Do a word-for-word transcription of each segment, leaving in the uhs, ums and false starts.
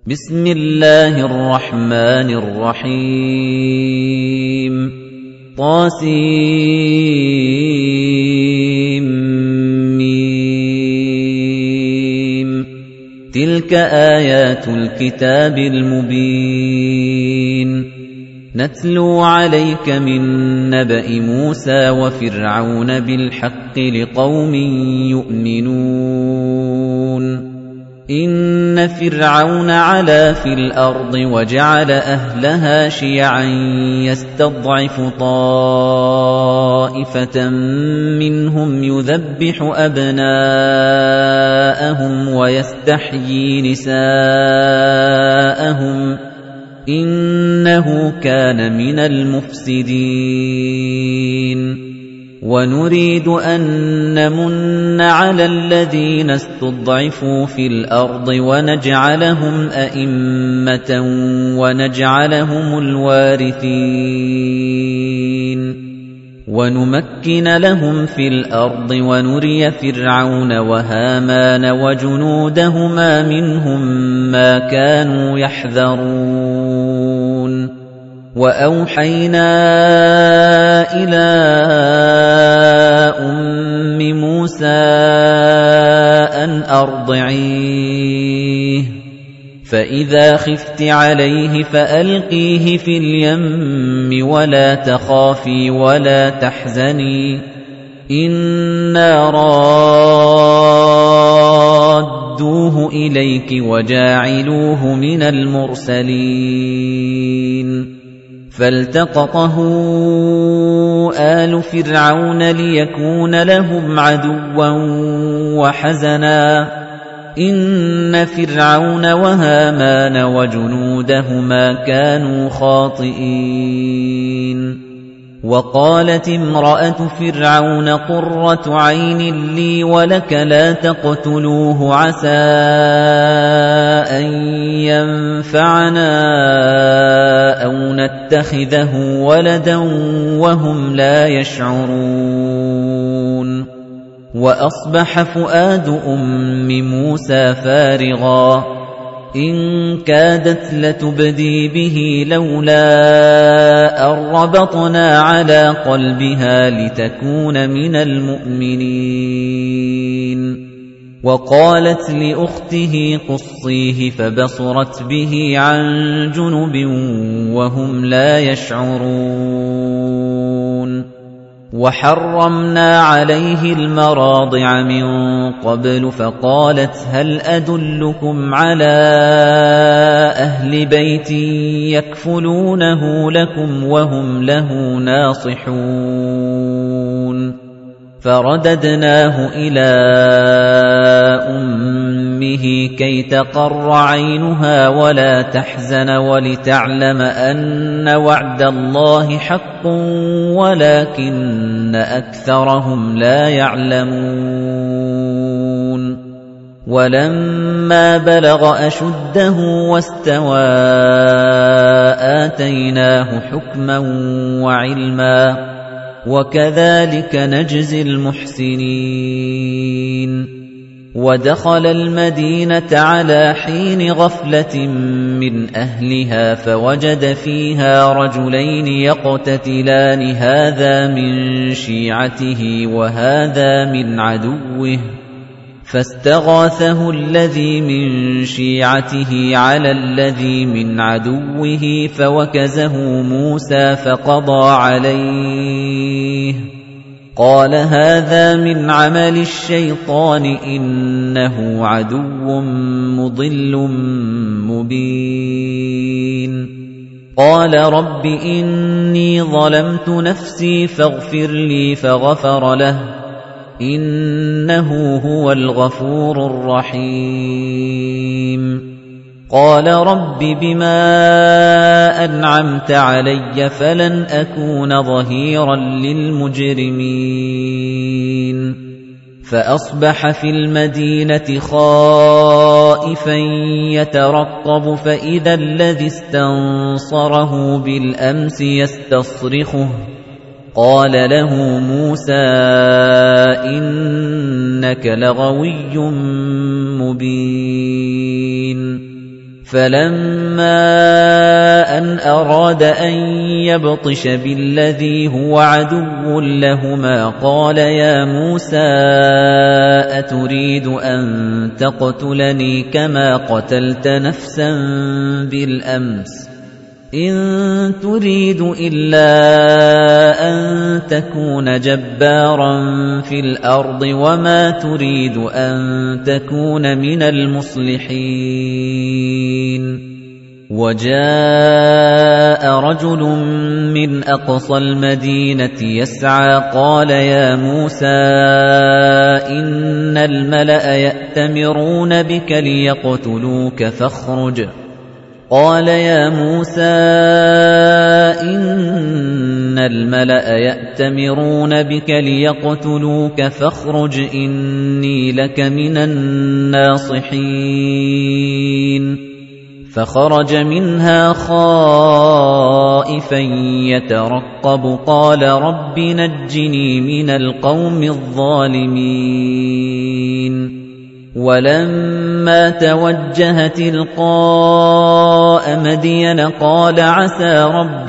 بسم الله الرحمن الرحيم طاسيم تلك آيات الكتاب المبين نتلو عليك من نبأ موسى وفرعون بالحق لقوم يؤمنون إن فرعون علا في الأرض وجعل أهلها شيعا يستضعف طائفة منهم يذبح أبناءهم ويستحيي نساءهم إنه كان من المفسدين ونريد أن نمن على الذين استضعفوا في الأرض ونجعلهم أئمة ونجعلهم الوارثين ونمكن لهم في الأرض ونري فرعون وهامان وجنودهما منهم ما كانوا يحذرون وأوحينا إلى أم موسى أن أرضعيه فإذا خفت عليه فألقيه في اليم ولا تخافي ولا تحزني إنا رادوه إليك وجاعلوه من المرسلين فالتقطه آل فرعون ليكون لهم عدوا وحزنا إن فرعون وهامان وجنودهما كانوا خاطئين وقالت امرأة فرعون قرة عين لي ولك لا تقتلوه عسى أن ينفعنا أو نتخذه ولدا وهم لا يشعرون وأصبح فؤاد أم موسى فارغا إن كادت لتبدي به لولا أن ربطنا على قلبها لتكون من المؤمنين وقالت لأخته قصيه فبصرت به عن جنب وهم لا يشعرون وحرمنا عليه المراضع من قبل فقالت هل أدلكم على أهل بيت يكفلونه لكم وهم له ناصحون فرددناه إلى أمه كي تقر عينها ولا تحزن ولتعلم أن وعد الله حق ولكن أكثرهم لا يعلمون ولما بلغ أشده واستوى آتيناه حكما وعلما وكذلك نجزي المحسنين ودخل المدينة على حين غفلة من أهلها فوجد فيها رجلين يقتتلان هذا من شيعته وهذا من عدوه فاستغاثه الذي من شيعته على الذي من عدوه فوكزه موسى فقضى عليه قال هذا من عمل الشيطان إنه عدو مضل مبين قال رب إني ظلمت نفسي فاغفر لي فغفر له إنه هو الغفور الرحيم قال رب بما أنعمت علي فلن أكون ظهيرا للمجرمين فأصبح في المدينة خائفا يترقب فإذا الذي استنصره بالأمس يستصرخه قال له موسى إنك لغوي مبين فَلَمَّا أَنْ أَرَادَ أَنْ يَبْطِشَ بِالَّذِي هُوَ عَدُوٌّ لَهُمَا قَالَ يَا مُوسَىٰ أَتُرِيدُ أَنْ تَقْتُلَنِي كَمَا قَتَلْتَ نَفْسًا بِالْأَمْسِ إِن تُرِيدُ إِلَّا أَن تَكُونَ جَبَّارًا فِي الْأَرْضِ وَمَا تُرِيدُ أَن تَكُونَ مِنَ الْمُصْلِحِينَ وَجَاءَ رَجُلٌ مِّنْ أَقْصَى الْمَدِينَةِ يَسْعَىٰ قَالَ يَا مُوسَىٰ إِنَّ الْمَلَأَ يَأْتَمِرُونَ بِكَ لِيَقْتُلُوكَ فَاخْرُجْ قَالَ يَا مُوسَىٰ إِنَّ الْمَلَأَ يَأْتَمِرُونَ بِكَ لِيَقْتُلُوكَ فَاخْرُجْ إِنِّي لَكَ مِنَ النَّاصِحِينَ فَخَرَجَ مِنْهَا خَائِفًا يَتَرَقَّبُ قَالَ رَبِّ نَجِّنِي مِنَ الْقَوْمِ الظَّالِمِينَ وَلَمَّا تَوَجَّهَ تِلْقَاءَ مَدْيَنَ قَالَ عَسَىٰ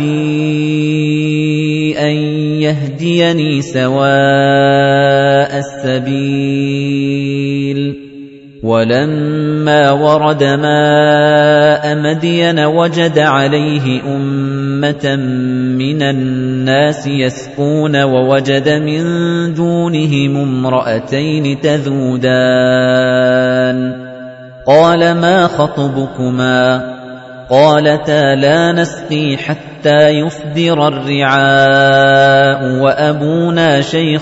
رَبِّي أَن يَهْدِيَنِي سَوَاءَ السَّبِيلِ وَلَمَّا وَرَدَ مَاءَ مَدْيَنَ وَجَدَ عَلَيْهِ أُمَّةً مِّنَ النَّاسِ يَسْقُونَ وَوَجَدَ مِن دُونِهِمُ امْرَأَتَيْنِ تَذُودَانِ قَالَ مَا خَطْبُكُمَا قَالَتَا لَا نَسْقِي حَتَّىٰ يُصْدِرَ الرِّعَاءُ وَأَبُونَا شَيْخٌ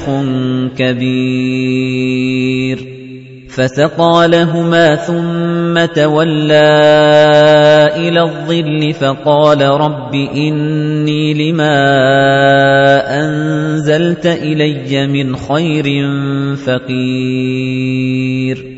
كَبِيرٌ فَسَقَىٰ لَهُمَا ثُمَّ تَوَلَّىٰ إِلَى الظِّلِّ فَقَالَ رَبِّ إِنِّي لِمَا أَنزَلْتَ إِلَيَّ مِنْ خَيْرٍ فَقِيرٌ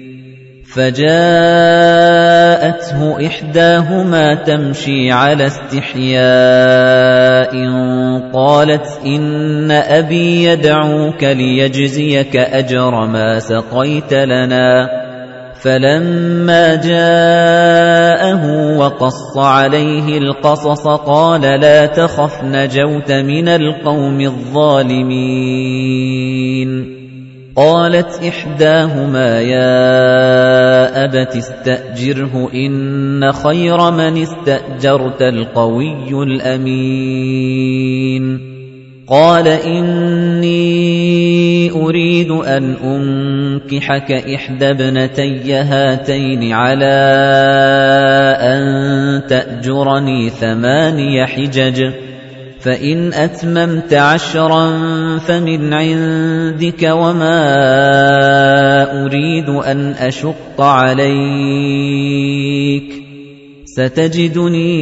فَجَاءَتْهُ إِحْدَاهُمَا تَمْشِي عَلَى اسْتِحْيَاءٍ قَالَتْ إِنَّ أَبِي يَدْعُوكَ لِيَجْزِيَكَ أَجْرَ مَا سَقَيْتَ لَنَا فَلَمَّا جَاءَهُ وَقَصَّ عَلَيْهِ الْقَصَصَ قَالَ لَا تَخَفْ نَجَوْتَ مِنَ الْقَوْمِ الظَّالِمِينَ قَالَتْ إِحْدَاهُمَا يَا أَبَتِ اسْتَأْجِرْهُ إِنَّ خَيْرَ مَنِ اسْتَأْجَرْتَ الْقَوِيُّ الْأَمِينُ قَالَ إِنِّي أُرِيدُ أَنْ أُنكِحَكَ إِحْدَى ابْنَتَيَّ هَاتَيْنِ عَلَىٰ أَن تَأْجُرَنِي ثَمَانِيَ حِجَجٍ فَإِنْ أَتْمَمْتَ عَشْرًا فَمِنْ عِندِكَ وَمَا أُرِيدُ أَنْ أَشُقَّ عَلَيْكَ سَتَجِدُنِي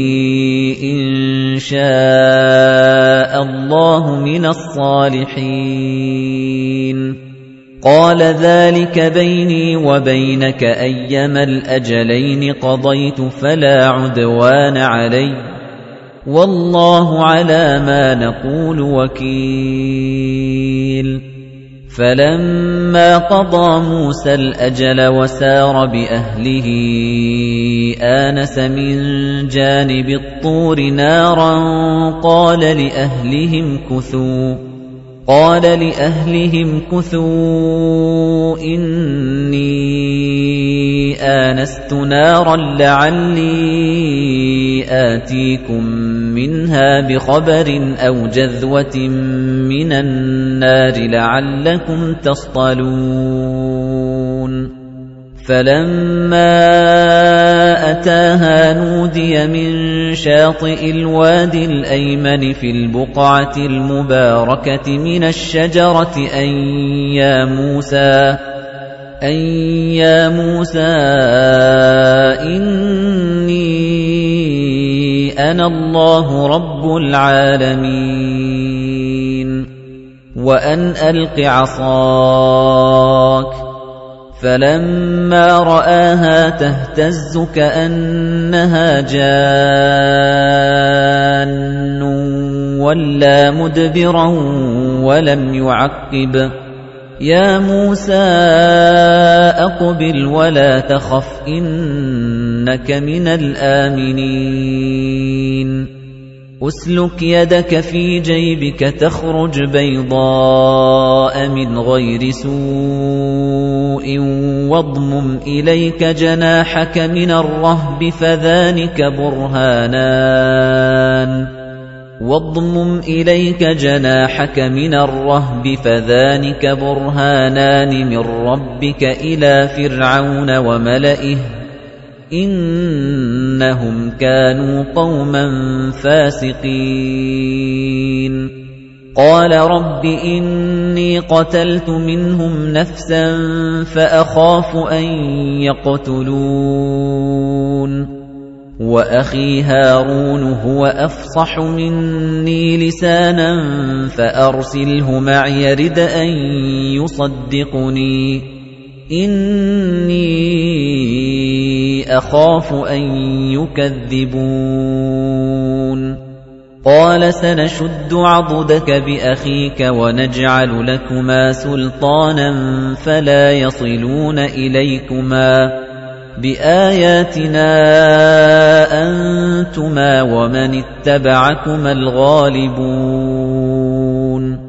إِن شَاءَ اللَّهُ مِنَ الصَّالِحِينَ قَالَ ذَلِكَ بَيْنِي وَبَيْنَكَ أَيَّمَا الْأَجَلَيْنِ قَضَيْتُ فَلَا عُدْوَانَ عَلَيَّ وَاللَّهُ عَلَىٰ مَا نَقُولُ وَكِيلٌ فَلَمَّا قَضَىٰ مُوسَى الْأَجَلَ وَسَارَ بِأَهْلِهِ آنَسَ مِن جَانِبِ الطُّورِ نَارًا قَالَ لِأَهْلِهِمْ كُثُوا قَالَ لِأَهْلِهِمْ كُثُوا إِنِّي آنَسْتُ نَارًا لَّعَلِّي آتِيكُم مِّنْهَا بِخَبَرٍ أَوْ جَذْوَةٍ مِّنَ النَّارِ لَعَلَّكُمْ تَصْطَلُونَ فَلَمَّا أَتَاهَا نُودِيَ مِن شَاطِئِ الْوَادِ الْأَيْمَنِ فِي الْبُقْعَةِ الْمُبَارَكَةِ مِنَ الشَّجَرَةِ أَن يَا مُوسَىٰ أَن يَا مُوسَىٰ إِنِّي أَنَا اللَّهُ رَبُّ الْعَالَمِينَ وَأَنْ أَلْقِ عَصَاكَ فَلَمَّا رَآهَا تَهْتَزُّ كَأَنَّهَا جَانٌّ وَلَّىٰ مُدْبِرًا وَلَمْ يُعَقِّبْ يَا مُوسَىٰ أَقْبِلْ وَلَا تَخَفْ إِنَّكَ مِنَ الْآمِنِينَ أُسْلُكْ يَدَكَ فِي جَيْبِكَ تَخْرُجْ بَيْضَاءَ مِنْ غَيْرِ سُوءٍ وَاضْمُمْ إِلَيْكَ جَنَاحَكَ مِنَ الرَّهْبِ فَذَانِكَ بُرْهَانَانِ واضمم إليك جناحك من الرهب فذانك برهانان من ربك إلى فرعون وملئه إنهم كانوا قوما فاسقين قال رب إني قتلت منهم نفسا فأخاف أن يقتلون وأخي هارون هو أفصح مني لسانا فأرسله معي يرد أن يصدقني إني أخاف أن يكذبون قال سنشد عضدك بأخيك ونجعل لكما سلطانا فلا يصلون إليكما بآياتنا أنتما ومن اتبعكما الغالبون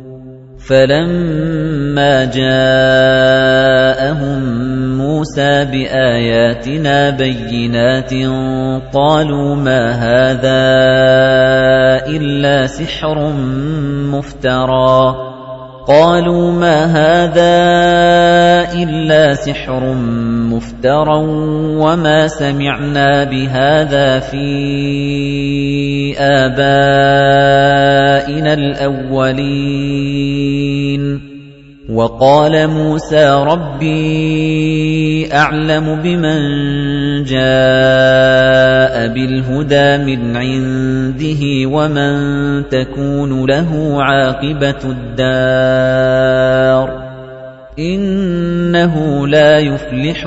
فلما جاءهم موسى بآياتنا بينات قالوا ما هذا إلا سحر مفترى قالوا ما هذا إلا سحر مفترى وما سمعنا بهذا في آبائنا الأولين وقال موسى ربي أعلم بمن جاء بالهدى من عنده ومن تكون له عاقبة الدار إنه لا يفلح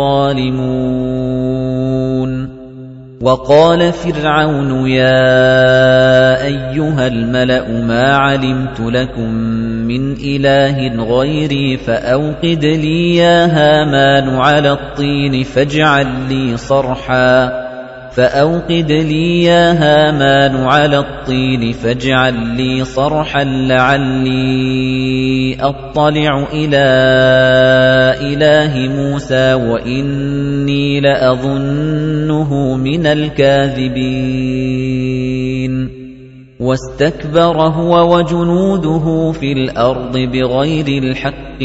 الظالمون وقال فرعون يا أيها الملأ ما علمت لكم من إله غيري فأوقد لي يا هامان على الطين فاجعل لي صرحا فأوقد لي يا هامان على الطين فاجعل لي صرحا لعلي أطلع إلى إله موسى وإني لأظنه من الكاذبين واستكبر هو وجنوده في الأرض بغير الحق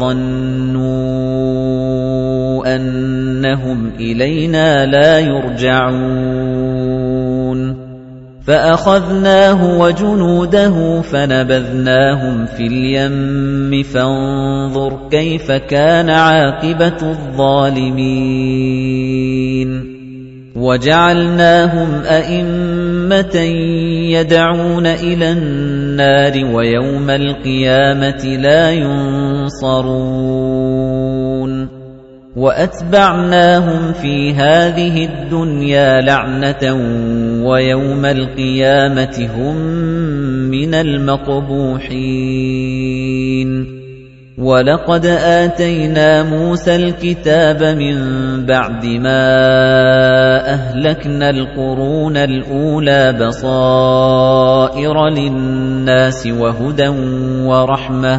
وظنوا أنهم إلينا لا يرجعون فأخذناه وجنوده فنبذناهم في اليم فانظر كيف كان عاقبة الظالمين وجعلناهم أئمة يدعون إلى النار ويوم القيامة لا ينصرون وأتبعناهم في هذه الدنيا لعنة ويوم القيامة هم من المقبوحين وَلَقَدْ آتَيْنَا مُوسَى الْكِتَابَ مِنْ بَعْدِ مَا أَهْلَكْنَا الْقُرُونَ الْأُولَى بَصَائِرَ لِلنَّاسِ وَهُدًى وَرَحْمَةً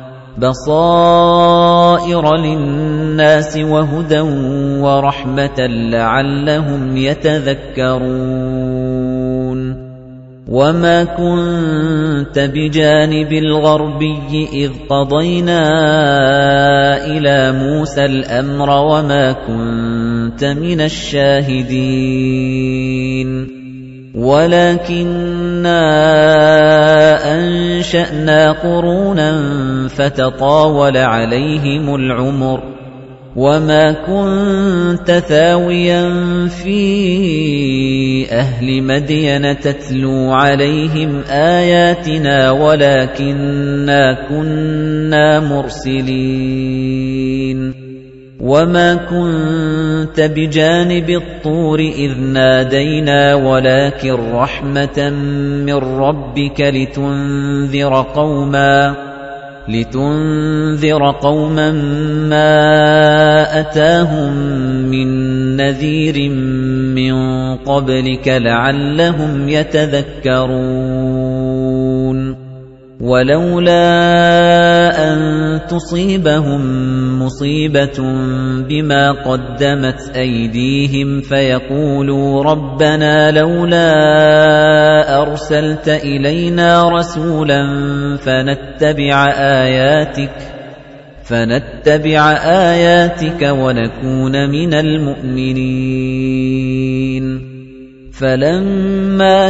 بَصَائِرَ لِلنَّاسِ وَهُدًى وَرَحْمَةً لَعَلَّهُمْ يَتَذَكَّرُونَ وَمَا كُنتَ بِجَانِبِ الْغَرْبِيِّ إِذْ قَضَيْنَا إِلَى مُوسَى الْأَمْرَ وَمَا كُنتَ مِنَ الشَّاهِدِينَ وَلَكِنَّا أَنشَأْنَا قُرُونًا فَتَطَاوَلَ عَلَيْهِمُ الْعُمُرُ وَمَا كُنتَ ثَاوِيًا فِي أَهْلِ مَدْيَنَ تَتْلُو عَلَيْهِمْ آيَاتِنَا وَلَكِنَّا كُنَّا مُرْسِلِينَ وَمَا كُنتَ بِجَانِبِ الطُّورِ إِذْ نَادَيْنَا وَلَكِنْ رَحْمَةً مِّن رَّبِّكَ لِتُنذِرَ قَوْمًا لِتُنذِرَ قَوْمًا مَّا أَتَاهُم مِّن نَّذِيرٍ مِّن قَبْلِكَ لَعَلَّهُمْ يَتَذَكَّرُونَ وَلَوْلَا أَن تُصِيبَهُم مُّصِيبَةٌ بِمَا قَدَّمَتْ أَيْدِيهِمْ فَيَقُولُوا رَبَّنَا لَوْلَا أَرْسَلْتَ إِلَيْنَا رَسُولًا فَنَتَّبِعَ آيَاتِكَ فَنَتَّبِعَ آيَاتِكَ وَنَكُونَ مِنَ الْمُؤْمِنِينَ فَلَمَّا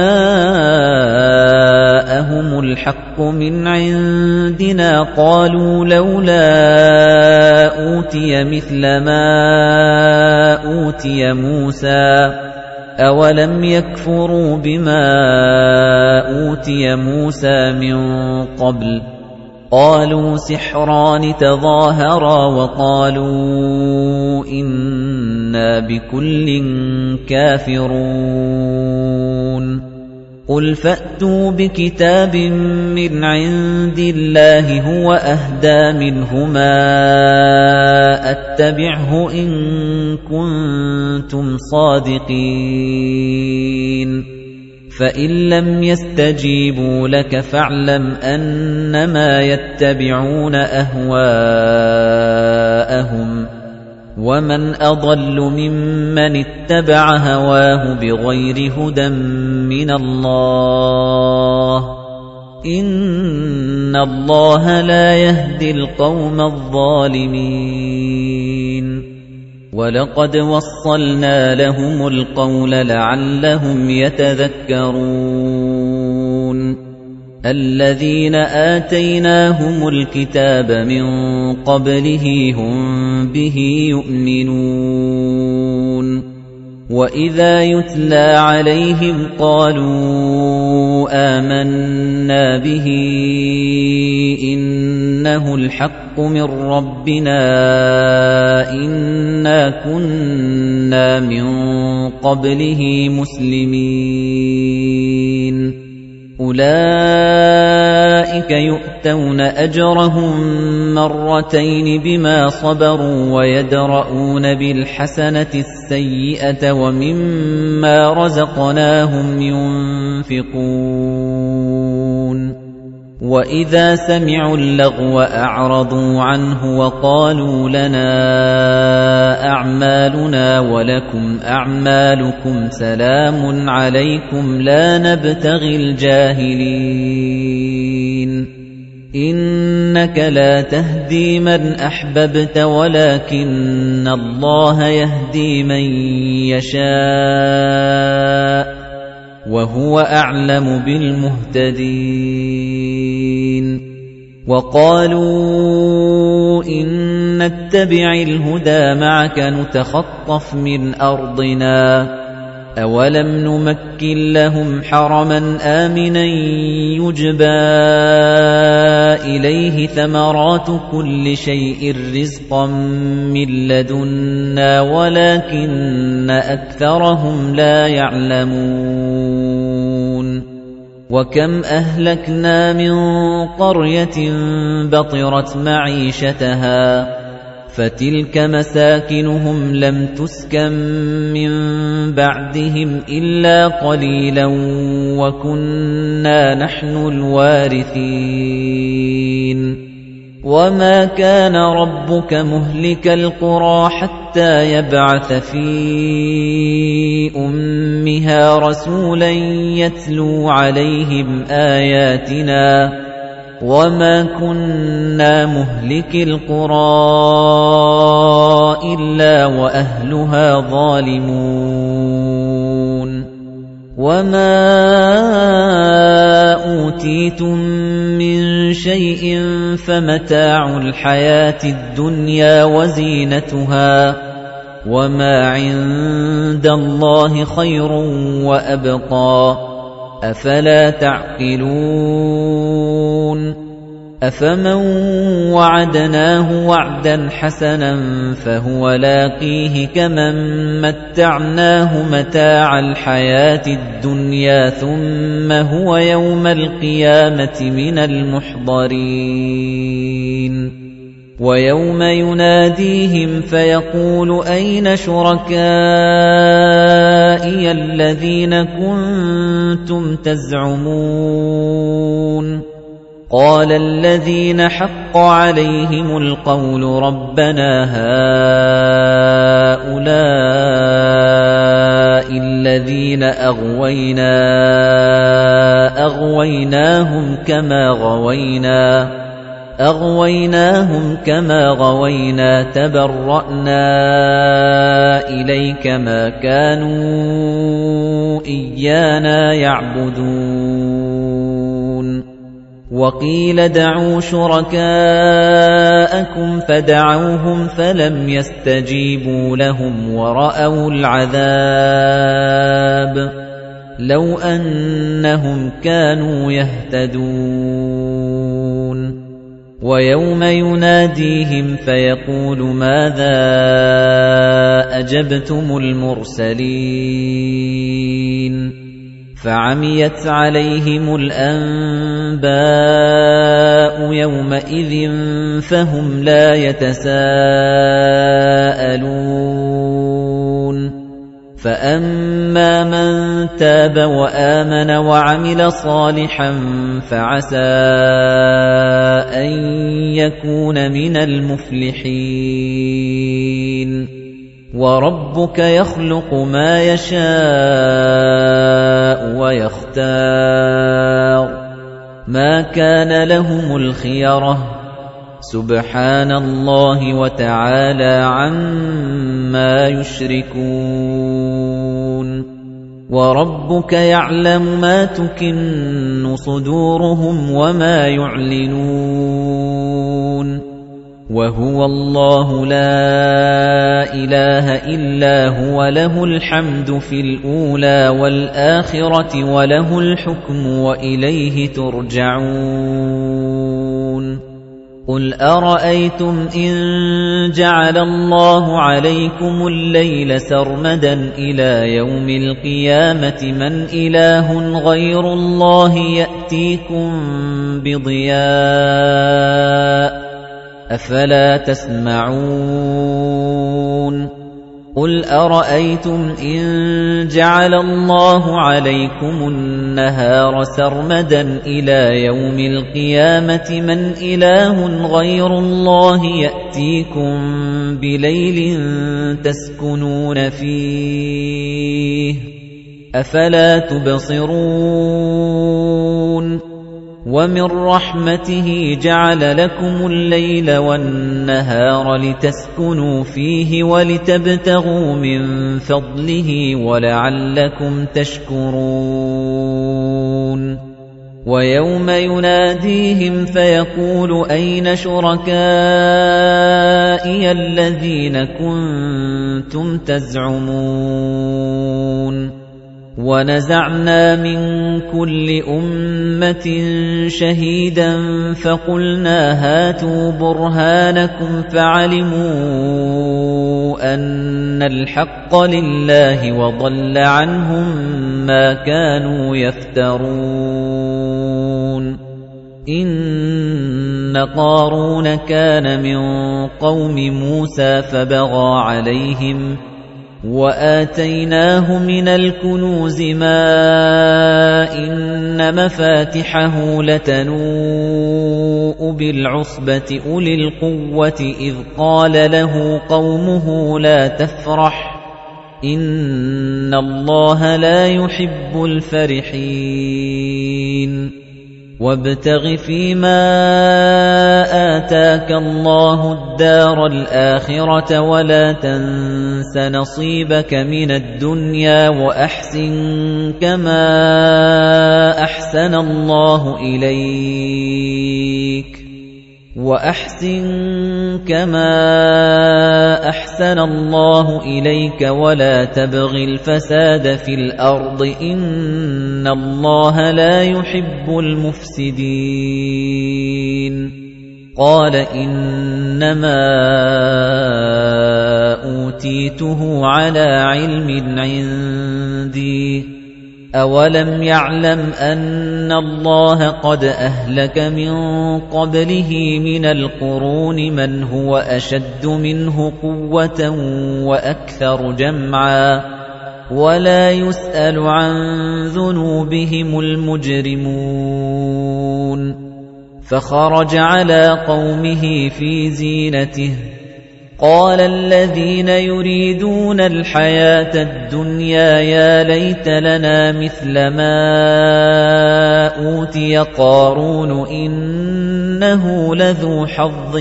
جَاءَهُمُ الْحَقُّ مِنْ عِندِنَا قَالُوا لَوْلَا أُوتِيَ مِثْلَ مَا أُوتِيَ مُوسَى أَوَلَمْ يَكْفُرُوا بِمَا أُوتِيَ مُوسَى مِنْ قَبْلُ قَالُوا سِحْرَانِ تَظَاهَرَا وَقَالُوا إِنَّا بِكُلٍّ كَافِرُونَ قُلْ فَأْتُوا بِكِتَابٍ مِّنْ عِندِ اللَّهِ هُوَ أَهْدَىٰ مِنْهُمَا أَتَّبِعْهُ إِن كُنتُمْ صَادِقِينَ فَإِن لَّمْ يَسْتَجِيبُوا لَكَ فَاعْلَمْ أَنَّمَا يَتَّبِعُونَ أَهْوَاءَهُمْ وَمَنْ أَضَلُّ مِمَّنِ اتَّبَعَ هَوَاهُ بِغَيْرِ هُدًى مِّنَ اللَّهِ إِنَّ اللَّهَ لَا يَهْدِي الْقَوْمَ الظَّالِمِينَ وَلَقَدْ وَصَّلْنَا لَهُمُ الْقَوْلَ لَعَلَّهُمْ يَتَذَكَّرُونَ الَّذِينَ آتَيْنَاهُمُ الْكِتَابَ مِنْ قَبْلِهِ هُمْ بِهِ يُؤْمِنُونَ وَإِذَا يُتْلَى عَلَيْهِمْ قَالُوا آمَنَّا بِهِ إِنَّهُ الْحَقُّ مِنْ رَبِّنَا إِنَّا كُنَّا مِنْ قَبْلِهِ مُسْلِمِينَ أُولَئِكَ يُؤْتَوْنَ أَجْرَهُم مَّرَّتَيْنِ بِمَا صَبَرُوا وَيَدْرَءُونَ بِالْحَسَنَةِ السَّيِّئَةَ وَمِمَّا رَزَقْنَاهُمْ يُنفِقُونَ وَإِذَا سَمِعُوا اللَّغْوَ أَعْرَضُوا عَنْهُ وَقَالُوا لَنَا أَعْمَالُنَا وَلَكُمْ أَعْمَالُكُمْ سَلَامٌ عَلَيْكُمْ لَا نَبْتَغِي الْجَاهِلِينَ إِنَّكَ لَا تَهْدِي مَنْ أَحْبَبْتَ وَلَكِنَّ اللَّهَ يَهْدِي مَن يَشَاءُ وَهُوَ أَعْلَمُ بِالْمُهْتَدِينَ وَقَالُوا إِن نَّتَّبِعِ الْهُدَىٰ مَعَكَ نُتَخَطَّفْ مِنْ أَرْضِنَا أَوَلَمْ نُمَكِّن لَّهُمْ حَرَمًا آمِنًا يُجْبَىٰ إِلَيْهِ ثَمَرَاتُ كُلِّ شَيْءٍ رِّزْقًا مِّن لَّدُنَّا وَلَٰكِنَّ أَكْثَرَهُمْ لَا يَعْلَمُونَ وَكَمْ أَهْلَكْنَا مِن قَرْيَةٍ بَطِرَتْ مَعِيشَتَهَا فَتِلْكَ مَسَاكِنُهُمْ لَمْ تُسْكَن مِّن بَعْدِهِمْ إِلَّا قَلِيلًا وَكُنَّا نَحْنُ الْوَارِثِينَ وَمَا كَانَ رَبُّكَ مُهْلِكَ الْقُرَىٰ حَتَّىٰ يَبْعَثَ فِي أُمِّهَا رَسُولًا يَتْلُو عَلَيْهِمْ آيَاتِنَا وَمَا كُنَّا مُهْلِكِي الْقُرَىٰ إِلَّا وَأَهْلُهَا ظَالِمُونَ وَمَا أُوتِيتُم مِّن شَيْءٍ فَمَتَاعُ الْحَيَاةِ الدُّنْيَا وَزِينَتُهَا وَمَا عِندَ اللَّهِ خَيْرٌ وَأَبْقَىٰ أَفَلَا تَعْقِلُونَ أَفَمَن وَعَدْنَاهُ وَعْدًا حَسَنًا فَهُوَ لَاقِيهِ كَمَن مَّتَّعْنَاهُ مَتَاعَ الْحَيَاةِ الدُّنْيَا ثُمَّ هُوَ يَوْمَ الْقِيَامَةِ مِنَ الْمُحْضَرِينَ وَيَوْمَ يُنَادِيهِمْ فَيَقُولُ أَيْنَ شُرَكَائِيَ الَّذِينَ كُنتُمْ تَزْعُمُونَ قَالَ الَّذِينَ حَقَّ عَلَيْهِمُ الْقَوْلُ رَبَّنَا هَؤُلَاءِ الَّذِينَ أَغْوَيْنَا أَغْوَيْنَاهُمْ كَمَا غَوَيْنَا أَغْوَيْنَاهُمْ كَمَا غَوَيْنَا تَبَرَّأْنَا إِلَيْكَ مَا كَانُوا إِيَّانَا يَعْبُدُونَ وَقِيلَ ادْعُوا شُرَكَاءَكُمْ فَدَعَوْهُمْ فَلَمْ يَسْتَجِيبُوا لَهُمْ وَرَأَوُا الْعَذَابَ لَوْ أَنَّهُمْ كَانُوا يَهْتَدُونَ وَيَوْمَ يُنَادِيهِمْ فَيَقُولُ مَاذَا أَجَبْتُمُ الْمُرْسَلِينَ فَعَمِيَتْ عَلَيْهِمُ الْأَنبَاءُ يَوْمَئِذٍ فَهُمْ لَا يَتَسَاءَلُونَ فَأَمَّا مَن تَابَ وَآمَنَ وَعَمِلَ صَالِحًا فَعَسَىٰ أَن يَكُونَ مِنَ الْمُفْلِحِينَ وَرَبُّكَ يَخْلُقُ مَا يَشَاءُ وَيَخْتَارُ مَا كَانَ لَهُمُ الْخِيَرَةُ سُبْحَانَ اللَّهِ وَتَعَالَى عَمَّا يُشْرِكُونَ وَرَبُّكَ يَعْلَمُ مَا تُكِنُّ صُدُورُهُمْ وَمَا يُعْلِنُونَ وَهُوَ اللَّهُ لَا إِلَٰهَ إِلَّا هُوَ لَهُ الْحَمْدُ فِي الْأُولَى وَالْآخِرَةِ وَلَهُ الْحُكْمُ وَإِلَيْهِ تُرْجَعُونَ قُلْ أَرَأَيْتُمْ إِن جَعَلَ اللَّهُ عَلَيْكُمُ اللَّيْلَ سَرْمَدًا إِلَىٰ يَوْمِ الْقِيَامَةِ مَنْ إِلَٰهٌ غَيْرُ اللَّهِ يَأْتِيكُم بِضِيَاءٍ أَفَلَا تَسْمَعُونَ قُلْ أَرَأَيْتُمْ إِن جَعَلَ اللَّهُ عَلَيْكُمُ النَّهَارَ سَرْمَدًا إِلَىٰ يَوْمِ الْقِيَامَةِ مَنْ إِلَٰهٌ غَيْرُ اللَّهِ يَأْتِيكُم بِلَيْلٍ تَسْكُنُونَ فِيهِ أَفَلَا تُبْصِرُونَ وَمِن رَّحْمَتِهِ جَعَلَ لَكُمُ اللَّيْلَ وَالنَّهَارَ لِتَسْكُنُوا فِيهِ وَلِتَبْتَغُوا مِن فَضْلِهِ وَلَعَلَّكُمْ تَشْكُرُونَ وَيَوْمَ يُنَادِيهِمْ فَيَقُولُ أَيْنَ شُرَكَائِيَ الَّذِينَ كُنتُمْ تَزْعُمُونَ وَنَزَعْنَا مِن كُلِّ أُمَّةٍ شَهِيدًا فَقُلْنَا هَاتُوا بُرْهَانَكُمْ فَعَلِمُوا أَنَّ الْحَقَّ لِلَّهِ وَضَلَّ عَنْهُم مَّا كَانُوا يَفْتَرُونَ إِنَّ قَارُونَ كَانَ مِن قَوْمِ مُوسَىٰ فَبَغَىٰ عَلَيْهِمْ وَآتَيْنَاهُ مِنَ الْكُنُوزِ مَا إِنَّ مَفَاتِحَهُ لَتَنُوءُ بِالْعُصْبَةِ أُولِي الْقُوَّةِ إِذْ قَالَ لَهُ قَوْمُهُ لَا تَفْرَحْ إِنَّ اللَّهَ لَا يُحِبُّ الْفَرِحِينَ وَابْتَغِ فِيمَا آتَاكَ اللَّهُ الدَّارَ الْآخِرَةَ وَلَا تَنسَ نَصِيبَكَ مِنَ الدُّنْيَا وَأَحْسِن كَمَا أَحْسَنَ اللَّهُ إِلَيْكَ وَأَحْسِن كَمَا أَحْسَنَ اللَّهُ إِلَيْكَ وَلَا تَبْغِ الْفَسَادَ فِي الْأَرْضِ ۖ إِنَّ اللَّهَ لَا يُحِبُّ الْمُفْسِدِينَ قَالَ إِنَّمَا أُوتِيتُهُ عَلَى عِلْمٍ عِندِي أَوَلَمْ يَعْلَمْ أَنَّ اللَّهَ قَدْ أَهْلَكَ مِن قَبْلِهِ مِنَ الْقُرُونِ مَنْ هُوَ أَشَدُّ مِنْهُ قُوَّةً وَأَكْثَرُ جَمْعًا وَلَا يُسْأَلُ عَن ذُنُوبِهِمُ الْمُجْرِمُونَ فَخَرَجَ عَلَى قَوْمِهِ فِي زِينَتِهِ قَالَ الَّذِينَ يُرِيدُونَ الْحَيَاةَ الدُّنْيَا يَا لَيْتَ لَنَا مِثْلَ مَا أُوتِيَ قَارُونُ إِنَّهُ لَذُو حَظٍّ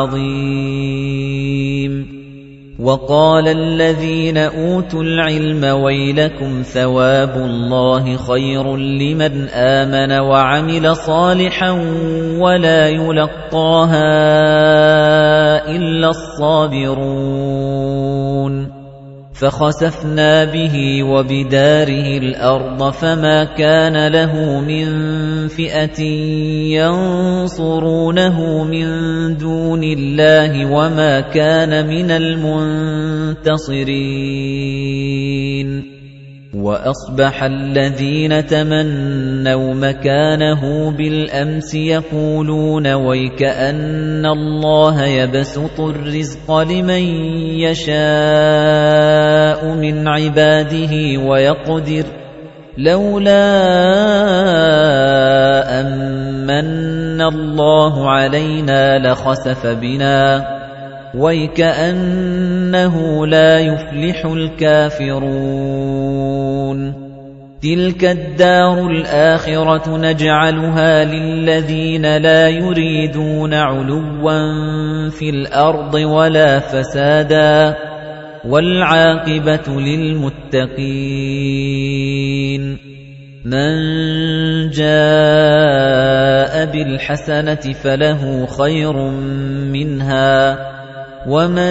عَظِيمٍ وَقَالَ الَّذِينَ أُوتُوا الْعِلْمَ وَيْلَكُمْ ثَوَابُ اللَّهِ خَيْرٌ لِّمَنْ آمَنَ وَعَمِلَ صَالِحًا وَلَا يُلَقَّاهَا إِلَّا الصَّابِرُونَ فَخَسَفْنَا بِهِ وَبِدَارِهِ الْأَرْضَ فَمَا كَانَ لَهُ مِن فِئَةٍ يَنصُرُونَهُ مِن دُونِ اللَّهِ وَمَا كَانَ مِنَ الْمُنتَصِرِينَ وَأَصْبَحَ الَّذِينَ تَمَنَّوْا مَكَانَهُ بِالْأَمْسِ يَقُولُونَ وَيْكَأَنَّ اللَّهَ يَبْسُطُ الرِّزْقَ لِمَن يَشَاءُ مِنْ عِبَادِهِ وَيَقْدِرُ لَوْلَا أَن مَّنَّ اللَّهُ عَلَيْنَا لَخَسَفَ بِنَا وَيْكَأَنَّهُ لَا يُفْلِحُ الْكَافِرُونَ تِلْكَ الدَّارُ الْآخِرَةُ نَجْعَلُهَا لِلَّذِينَ لَا يُرِيدُونَ عُلُوًّا فِي الْأَرْضِ وَلَا فَسَادًا وَالْعَاقِبَةُ لِلْمُتَّقِينَ مَنْ جَاءَ بِالْحَسَنَةِ فَلَهُ خَيْرٌ مِنْهَا وَمَنْ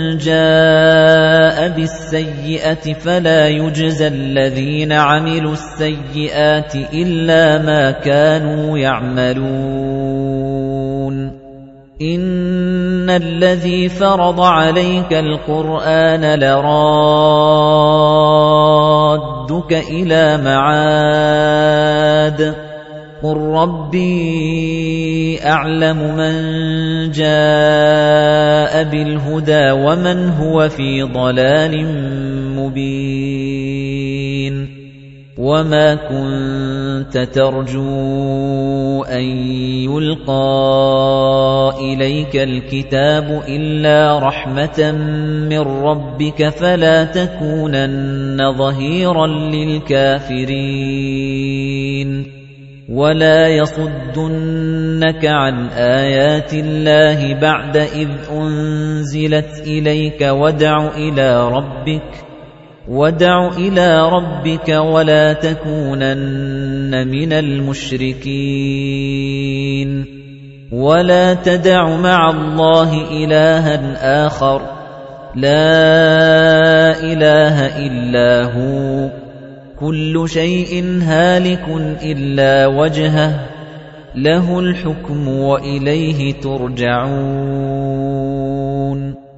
جَاءَ بِالسَّيِّئَةِ فَلَا يُجْزَى الَّذِينَ عَمِلُوا السَّيِّئَاتِ إِلَّا مَا كَانُوا يَعْمَلُونَ إِنَّ الَّذِي فَرَضَ عَلَيْكَ الْقُرْآنَ لَرَادُّكَ إِلَى مَعَادٍ قُل رَّبِّي أَعْلَمُ مَن جَاءَ بِالْهُدَى وَمَنْ هُوَ فِي ضَلَالٍ مُّبِينٍ وَمَا كُنتَ تَرْجُو أَن يُلْقَىٰ إِلَيْكَ الْكِتَابُ إِلَّا رَحْمَةً مِّن رَّبِّكَ فَلَا تَكُونَنَّ ظَهِيرًا لِّلْكَافِرِينَ وَلَا يَصُدُّنَّكَ عَنْ آيَاتِ اللَّهِ بَعْدَ إِذْ أُنزِلَتْ إِلَيْكَ وَادْعُ إِلَىٰ رَبِّكَ وَادْعُ إِلَىٰ رَبِّكَ وَلَا تَكُونَنَّ مِنَ الْمُشْرِكِينَ وَلَا تَدْعُ مَعَ اللَّهِ إِلَٰهًا آخَرَ لَا إِلَٰهَ إِلَّا هُوَ كُلُّ شَيْءٍ هَالِكٌ إِلَّا وَجْهَهُ لَهُ الْحُكْمُ وَإِلَيْهِ تُرْجَعُونَ